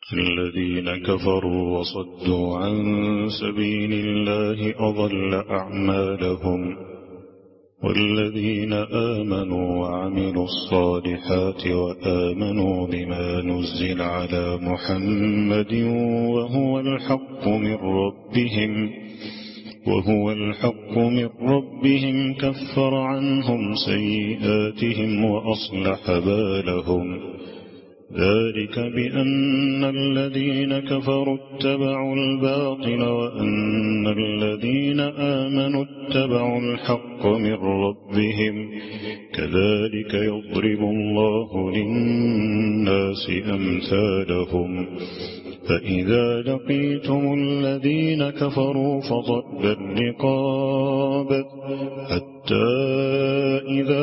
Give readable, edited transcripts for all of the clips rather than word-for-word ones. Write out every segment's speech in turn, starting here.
الذين كفروا وصدوا عن سبيل الله أضل أعمالهم والذين آمنوا وعملوا الصالحات وآمنوا بما نزل على محمد وهو الحق من ربهم كفر عنهم سيئاتهم وأصلح بالهم ذلك بأن الذين كفروا اتبعوا الباطل وأن الذين آمنوا اتبعوا الحق من ربهم كذلك يضرب الله للناس أمثالهم فإذا لقيتم الذين كفروا فضرب الرقاب حتى إذا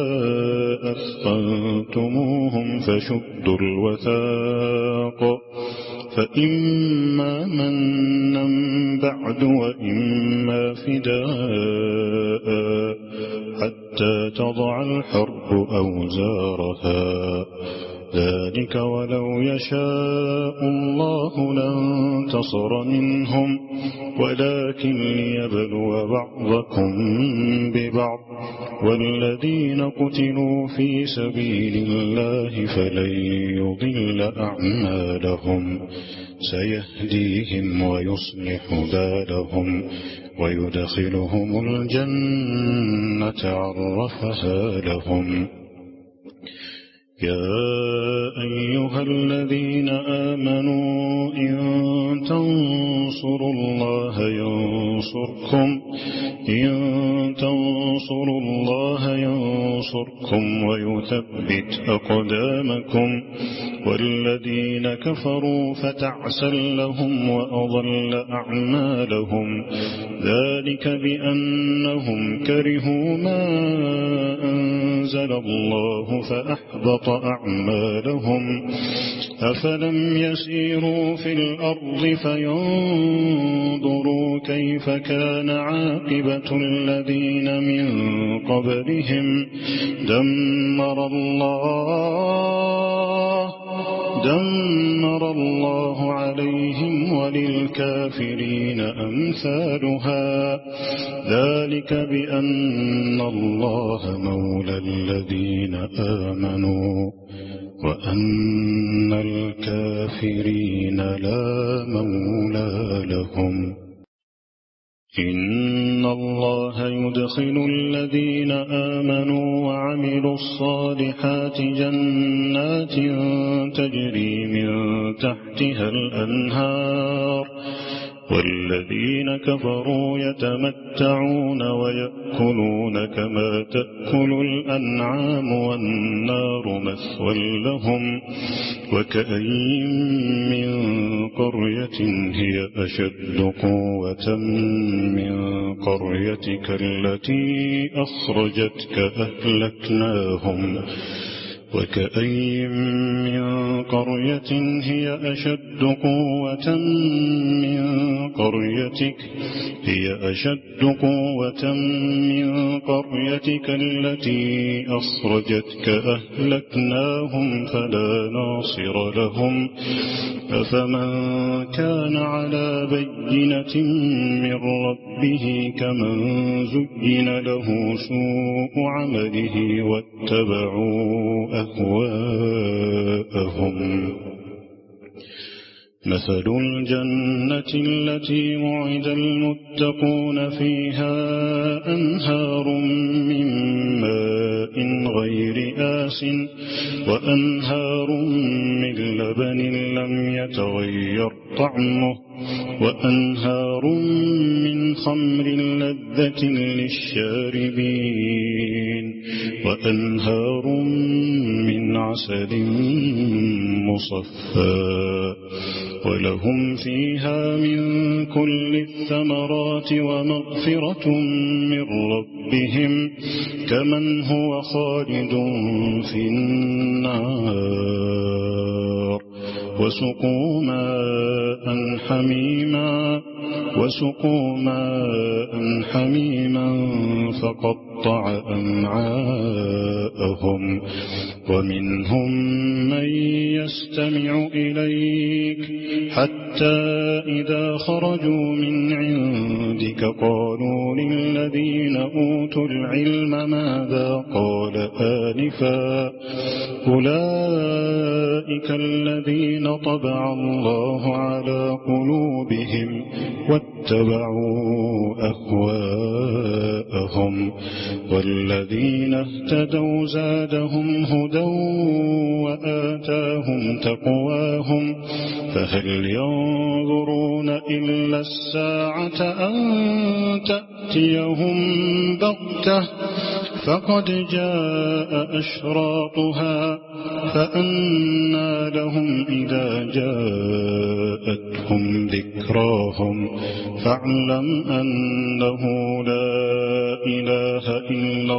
أثخنتموهم فشدوا الوثاق فإما منا بعد وإما فداء حتى تضع الحرب أوزارها ذلك ولو يشاء الله لانتصر منهم ولكن ليبلو بعضكم ببعض والذين قتلوا في سبيل الله فلن يضل أعمالهم سيهديهم ويصلح بالهم ويدخلهم الجنة عرفها لهم يا أيها الذين آمنوا إن تنصروا الله ينصركم ويثبت أقدامكم والذين كفروا فتعسا لهم وأضل أعمالهم ذلك بأنهم كرهوا ما أنزل الله فأحبط أعمالهم أفلم يسيروا في الأرض فينظروا كيف كان عاقبة الذين من قبلهم دمر الله عليهم وللكافرين أمثالها ذلك بأن الله مولى الذين آمنوا وأن الكافرين لا مولى لهم إن الله يدخل الذين آمنوا وعملوا الصالحات جنات تجري من تحتها الأنهار والذين كفروا يتمتعون ويأكلون كما تأكل الأنعام والنار مثوى لهم وكأين من قرية هي أشد قوة من قريتك التي أخرجتك أهلكناهم وكأين من قرية هي أشد قوة من قريتك التي أخرجتك أهلكناهم فلا ناصر لهم أفمن كان على بينة من ربه كمن زين له سوء عمله واتبعوا أهواءهم مثل الجنة التي وعد المتقون فيها أنهار من ماء غير آسٍ وأنهار من لبن لم يتغير طعمه وأنهار من خمر لذة للشاربين وأنهار من عسل مصفى ولهم فيها من كل الثمرات ومغفرة من ربهم كمن هو خالد في النار وسقوا ماء حميما فقطع أمعاءهم ومنهم من يستمع إليك حتى إذا خرجوا من عندك قالوا للذين أوتوا العلم ماذا قال آنفا أولئك الذين طبع الله على قلوبهم واتبعوا أهواءهم والذين اهتدوا زادهم هدى وآتاهم تقواهم فهل ينظرون إلا الساعة أن تأتيهم بغتة فقد جاء أشراطها فأنى لهم إذا جاءتهم ذكراهم فاعلم أنه لا إله إلا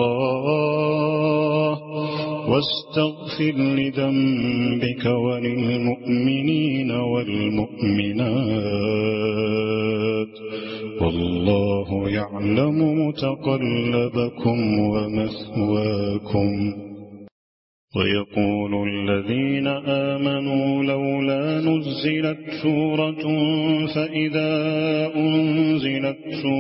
الله واستغفر لذنبك وللمؤمنين والمؤمنات والله يعلم متقلبكم ومثواكم ويقول الذين آمنوا لولا نزلت سورة فإذا أنزلت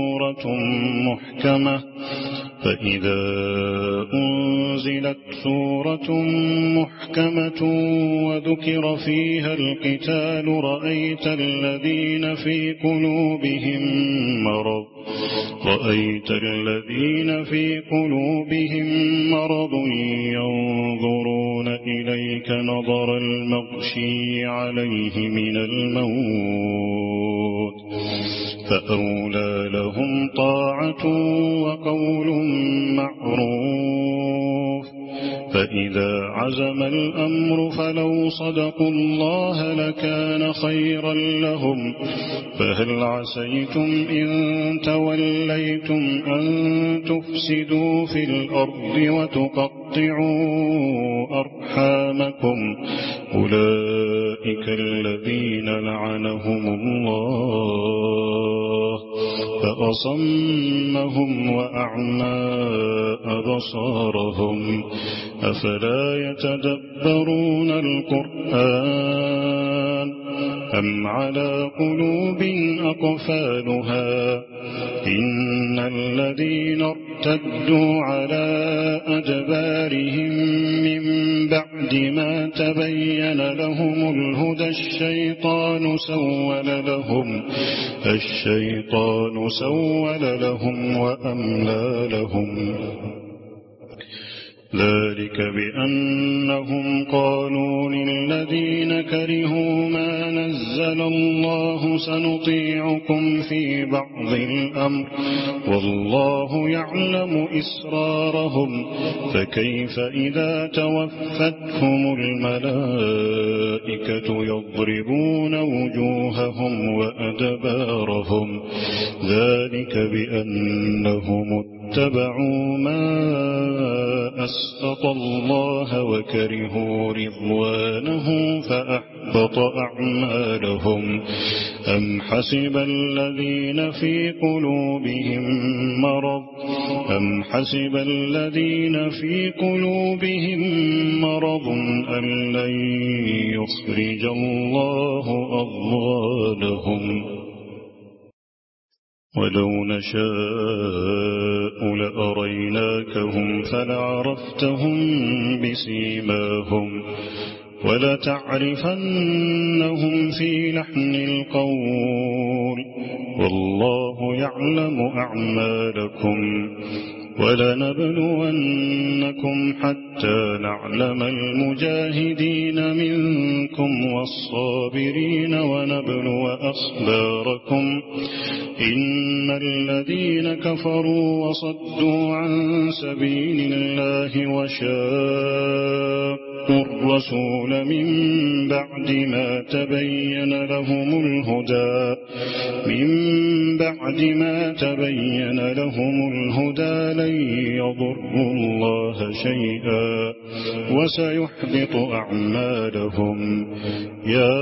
سورة محكمة وذكر فيها القتال رأيت الذين في قلوبهم مرض ينظرون إليك نظر المغشي عليه من الموت فأولى لهم طاعة وقول معروف فإذا عزم الأمر فلو صدقوا الله لكان خيرا لهم فهل عسيتم إن توليتم أن تفسدوا في الأرض وتقطعوا أرحامكم أولئك الذين لعنهم الله فأصمهم وأعمى أبصارهم أفلا يتدبرون القرآن أم على قلوب أقفالها إن الذين ارتدوا على أدبارهم من بعد ما تبين لهم الهدى الشيطان سول لهم وأملى لهم ذلك بأنهم قالوا للذين كرهوا ما نزل الله سنطيعكم في بعض الأمر والله يعلم إسرارهم فكيف إذا توفتهم الملائكة يضربون وجوههم وأدبارهم ذلك بأنهم اتبعوا ما أسخط الله وكرهوا رضوانه فأحبط أعمالهم أم حسب الذين في قلوبهم مرض أن لن يخرج الله أضغانهم ولو نشاء لأريناكهم فلعرفتهم بسيماهم ولتعرفنهم في لحن القول والله يعلم أعمالكم ولنبلونكم حتى نعلم المجاهدين منكم والصابرين ونبلو أخباركم إن الذين كفروا وصدوا عن سبيل الله وشاقوا الرسول من بعد ما تبين لهم الهدى لن يضروا الله شيئا وسيحبط أعمالهم يا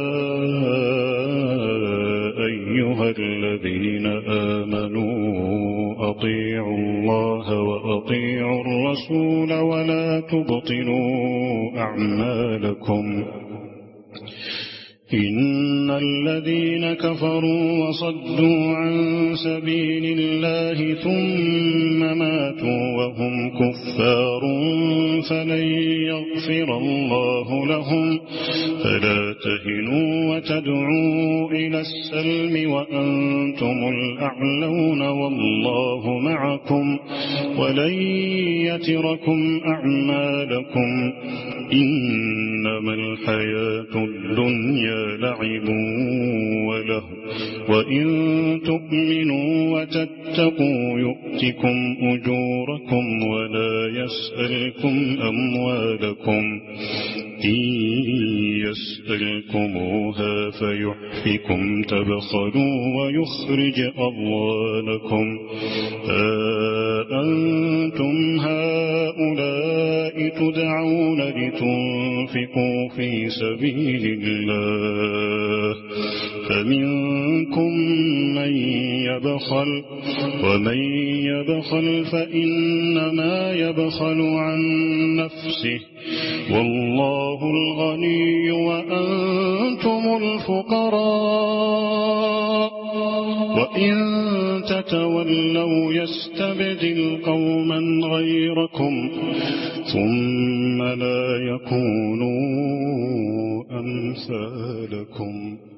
أيها الذين آمنوا أطيعوا الله وأطيعوا الرسول ولا تبطلوا أعمالكم إن الذين كفروا وصدوا عن سبيل الله ثم ماتوا وهم كفار فلن يغفر الله لهم فلا تهنوا وتدعوا إلى السلم وأنتم الأعلون والله معكم ولن يتركم أعمالكم إنما الحياة الدنيا لعب وله وإن تؤمنوا وتتقوا يؤتكم أجوركم ولا يسألكم أموالكم إن يسألكموها فيحفكم تبخلوا ويخرج أضوانكم أنتم هؤلاء تدعون لتنفقوا في سبيل الله فمنكم من يبخل ومن يبخل فإنما يبخل عن نفسه والله الغني وأنتم الفقراء وإن تتولوا يستبدل قوما غيركم ثم لا يكونوا أمثالكم